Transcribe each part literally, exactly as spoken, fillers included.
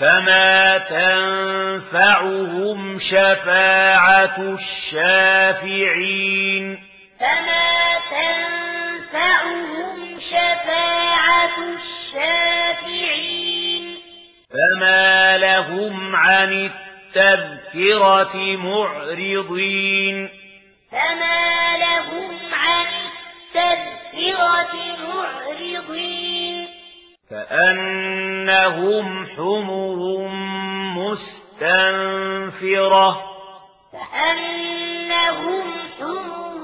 فما تنفعهم شفاعة الشافعين فما تنفعهم شفاعة الشافعين فما لهم عن التذكرة معرضين فما لهم عن التذكرة معرضين كأنهم حمر مستنفرة كأنهم حمر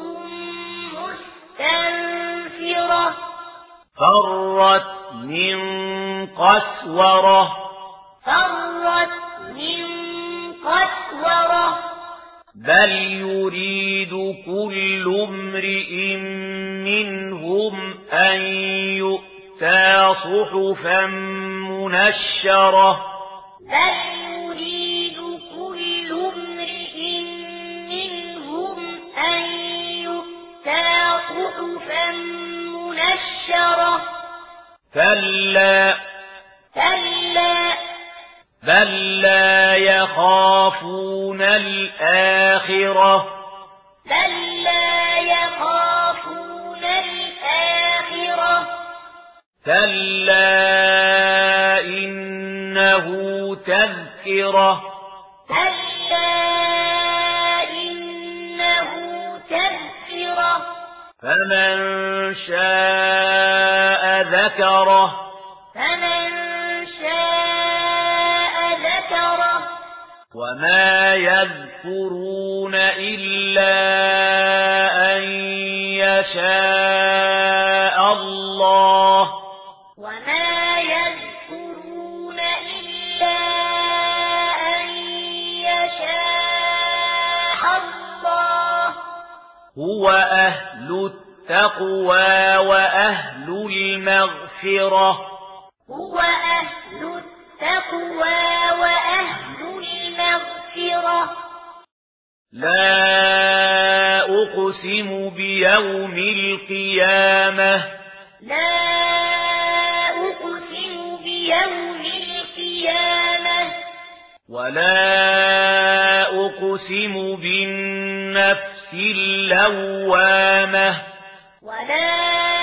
مستنفرة فرت من قسورة فرت من قسورة بل يريد كل امرئ منهم أن يؤتى صحفا منشرة بل يريد كل امرئ منهم أن يؤتى صحفا منشرة كلا كلا بل لا يخافون الآخرة بل لا يخافون الآخرة كلا إنه تذكرة كلا إنه تذكرة فمن شاء ذكره فمن شاء ذكره وما يذكرون إلا أن يشاء الله وما يذكرون إلا أن يشاء الله هو أهل التقوى وأهل المغفرة هو أهل التقوى وأهل المغفرة لا أقسم بيوم القيامة لا أقسم بيوم القيامة ولا أقسم بالنفس اللوامة ولا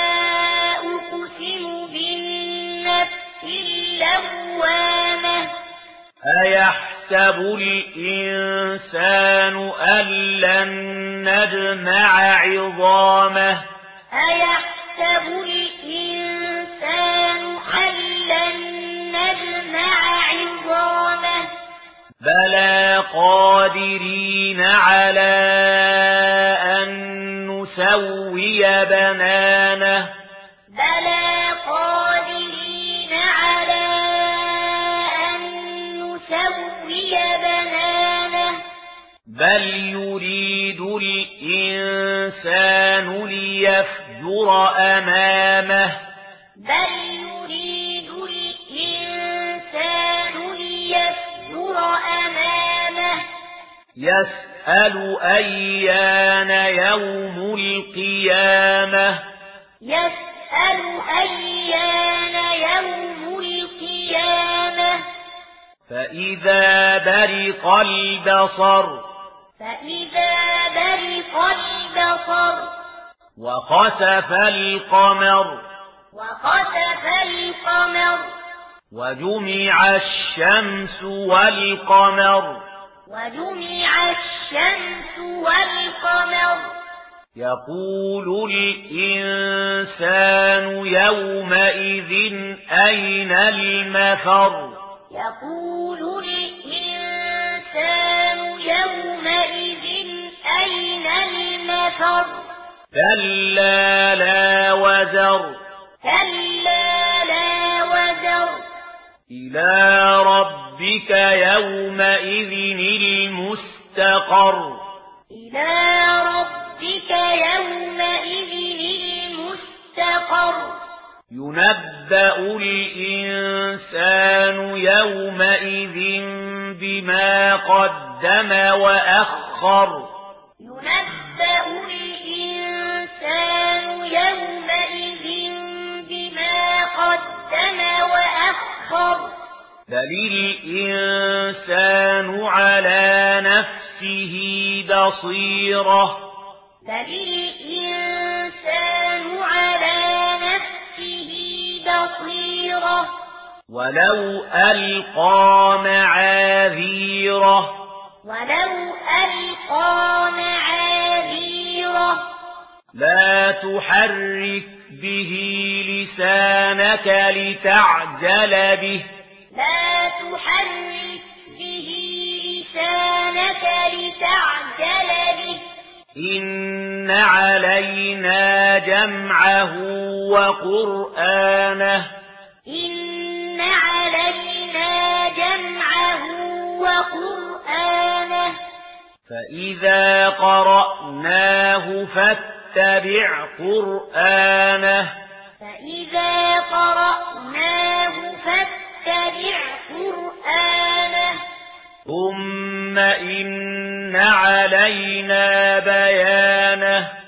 أقسم بالنفس اللوامة أيحسب الإنسان أن لن نجمع عظامه أيحسب الإنسان أن لن نجمع عظامه بلى قادرين على أن نسوي بنانه بلى قادرين على أن نسوي بنانه بل يريد الإنسان ليفجر أمامه بل يريد الإنسان ليفجر أمامه يسأل أيان يوم القيامة يسأل أيان يوم القيامة فإذا برق البصر فإذا برق البصر وخسف القمر وخسف القمر وجمع الشمس والقمر وجمع الشمس والقمر يقول الإنسان يومئذ أين المفر يقول الإنسان يومئذ أين المفر كلا لا وزر كلا لا وزر إلى ربك يومئذ المستقر إلى ربك يومئذ المستقر ينبأ الإنسان يومئذ بما قدم وأخر ينبأ الإنسان يومئذ بما قدم وأخر بل الإنسان على نفسه بصيرة بل الإنسان على نفسه بصيرة ولو ألقى معاذيره ولو ألقى معاذيره لا تحرك به لسانك لتعجل به لا تحرك به لسانك لتعجل به إن علينا جمعه وقرآنه إن علينا جمعه وقرآنه فإذا قرأناه فاتبع قرآنه فإذا قرأناه فاتبع قرآنه ثم إن علينا بيانه